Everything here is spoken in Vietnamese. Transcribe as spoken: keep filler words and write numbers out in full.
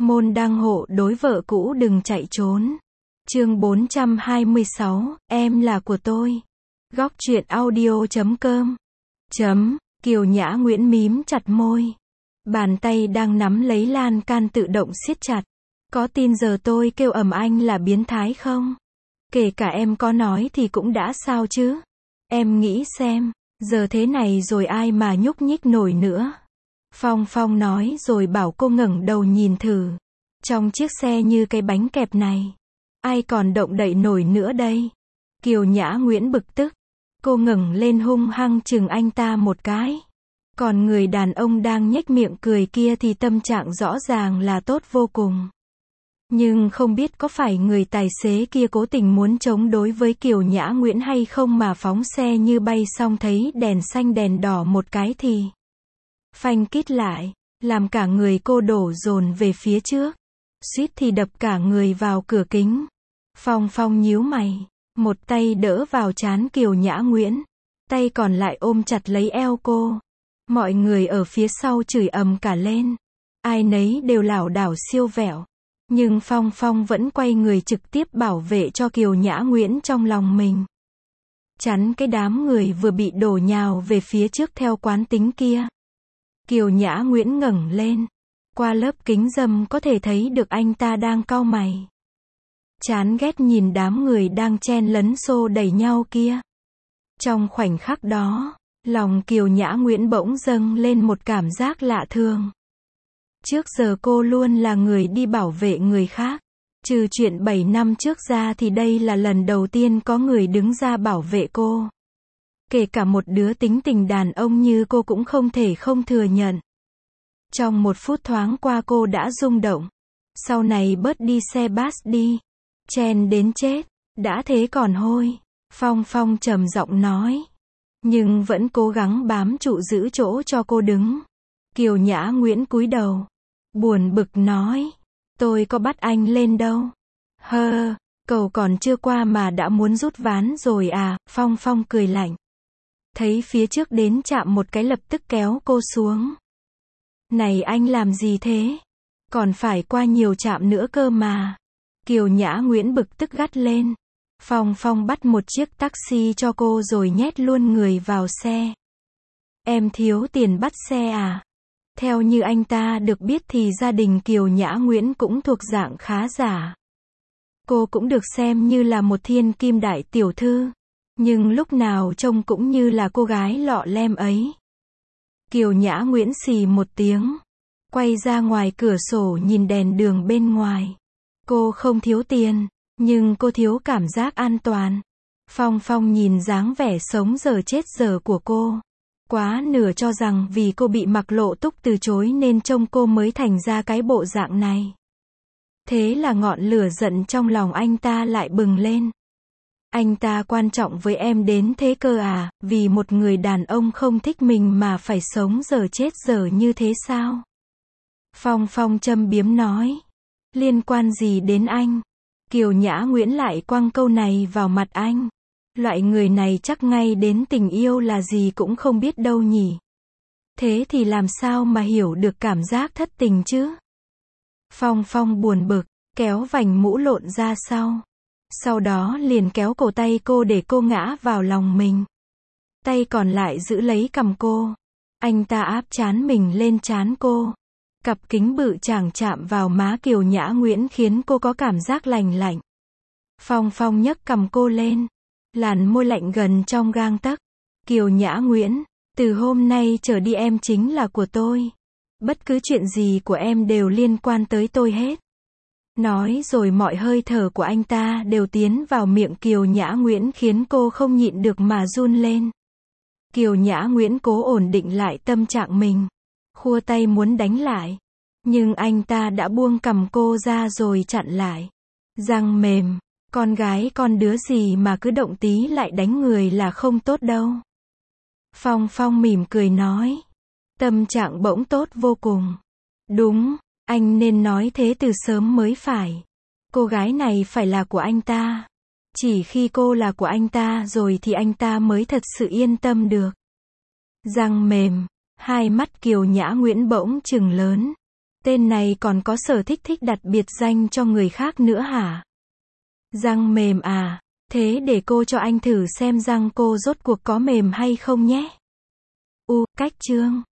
Môn đăng hộ đối vợ cũ đừng chạy trốn. Chương bốn trăm hai mươi sáu, em là của tôi. Góc truyện audio chấm com. Chấm, Kiều Nhã Nguyễn mím chặt môi. Bàn tay đang nắm lấy lan can tự động siết chặt. Có tin giờ tôi kêu ầm anh là biến thái không? Kể cả em có nói thì cũng đã sao chứ? Em nghĩ xem, giờ thế này rồi ai mà nhúc nhích nổi nữa. Phong Phong nói rồi bảo cô ngẩng đầu nhìn thử. Trong chiếc xe như cái bánh kẹp này, ai còn động đậy nổi nữa đây? Kiều Nhã Nguyễn bực tức. Cô ngẩng lên hung hăng chừng anh ta một cái. Còn người đàn ông đang nhếch miệng cười kia thì tâm trạng rõ ràng là tốt vô cùng. Nhưng không biết có phải người tài xế kia cố tình muốn chống đối với Kiều Nhã Nguyễn hay không mà phóng xe như bay xong thấy đèn xanh đèn đỏ một cái thì phanh kít lại, làm cả người cô đổ dồn về phía trước. Suýt thì đập cả người vào cửa kính. Phong Phong nhíu mày, một tay đỡ vào trán Kiều Nhã Nguyễn, tay còn lại ôm chặt lấy eo cô. Mọi người ở phía sau chửi ầm cả lên. Ai nấy đều lảo đảo siêu vẹo. Nhưng Phong Phong vẫn quay người trực tiếp bảo vệ cho Kiều Nhã Nguyễn trong lòng mình. Chắn cái đám người vừa bị đổ nhào về phía trước theo quán tính kia. Kiều Nhã Nguyễn ngẩng lên. Qua lớp kính râm có thể thấy được anh ta đang cau mày. Chán ghét nhìn đám người đang chen lấn xô đẩy nhau kia. Trong khoảnh khắc đó, lòng Kiều Nhã Nguyễn bỗng dâng lên một cảm giác lạ thường. Trước giờ cô luôn là người đi bảo vệ người khác. Trừ chuyện bảy năm trước ra thì đây là lần đầu tiên có người đứng ra bảo vệ cô. Kể cả một đứa tính tình đàn ông như cô cũng không thể không thừa nhận. Trong một phút thoáng qua cô đã rung động. Sau này bớt đi xe bus đi. Chen đến chết. Đã thế còn hôi. Phong Phong trầm giọng nói. Nhưng vẫn cố gắng bám trụ giữ chỗ cho cô đứng. Kiều Nhã Nguyễn cúi đầu. Buồn bực nói. Tôi có bắt anh lên đâu. Hơ, cầu còn chưa qua mà đã muốn rút ván rồi à. Phong Phong cười lạnh. Thấy phía trước đến chạm một cái lập tức kéo cô xuống. Này anh làm gì thế? Còn phải qua nhiều chạm nữa cơ mà. Kiều Nhã Nguyễn bực tức gắt lên. Phong Phong bắt một chiếc taxi cho cô rồi nhét luôn người vào xe. Em thiếu tiền bắt xe à? Theo như anh ta được biết thì gia đình Kiều Nhã Nguyễn cũng thuộc dạng khá giả. Cô cũng được xem như là một thiên kim đại tiểu thư. Nhưng lúc nào trông cũng như là cô gái lọ lem ấy. Kiều Nhã Nguyễn xì một tiếng. Quay ra ngoài cửa sổ nhìn đèn đường bên ngoài. Cô không thiếu tiền, nhưng cô thiếu cảm giác an toàn. Phong Phong nhìn dáng vẻ sống dở chết dở của cô. Quá nửa cho rằng vì cô bị Mạc Lộ Túc từ chối nên trông cô mới thành ra cái bộ dạng này. Thế là ngọn lửa giận trong lòng anh ta lại bừng lên. Anh ta quan trọng với em đến thế cơ à, vì một người đàn ông không thích mình mà phải sống dở chết dở như thế sao? Phong Phong châm biếm nói. Liên quan gì đến anh? Kiều Nhã Nguyễn lại quăng câu này vào mặt anh. Loại người này chắc ngay đến tình yêu là gì cũng không biết đâu nhỉ. Thế thì làm sao mà hiểu được cảm giác thất tình chứ? Phong Phong buồn bực, kéo vành mũ lộn ra sau. Sau đó liền kéo cổ tay cô để cô ngã vào lòng mình. Tay còn lại giữ lấy cằm cô. Anh ta áp trán mình lên trán cô. Cặp kính bự chàng chạm vào má Kiều Nhã Nguyễn khiến cô có cảm giác lành lạnh. Phong Phong nhấc cằm cô lên. Làn môi lạnh gần trong gang tấc. Kiều Nhã Nguyễn, từ hôm nay trở đi em chính là của tôi. Bất cứ chuyện gì của em đều liên quan tới tôi hết. Nói rồi mọi hơi thở của anh ta đều tiến vào miệng Kiều Nhã Nguyễn khiến cô không nhịn được mà run lên. Kiều Nhã Nguyễn cố ổn định lại tâm trạng mình. Khua tay muốn đánh lại. Nhưng anh ta đã buông cằm cô ra rồi chặn lại. Răng mềm. Con gái con đứa gì mà cứ động tí lại đánh người là không tốt đâu. Phong Phong mỉm cười nói. Tâm trạng bỗng tốt vô cùng. Đúng, anh nên nói thế từ sớm mới phải. Cô gái này phải là của anh ta. Chỉ khi cô là của anh ta rồi thì anh ta mới thật sự yên tâm được. Răng mềm. Hai mắt Kiều Nhã Nguyễn bỗng trừng lớn. Tên này còn có sở thích thích đặt biệt danh cho người khác nữa hả? Răng mềm à? Thế để cô cho anh thử xem răng cô rốt cuộc có mềm hay không nhé. U, cách chương.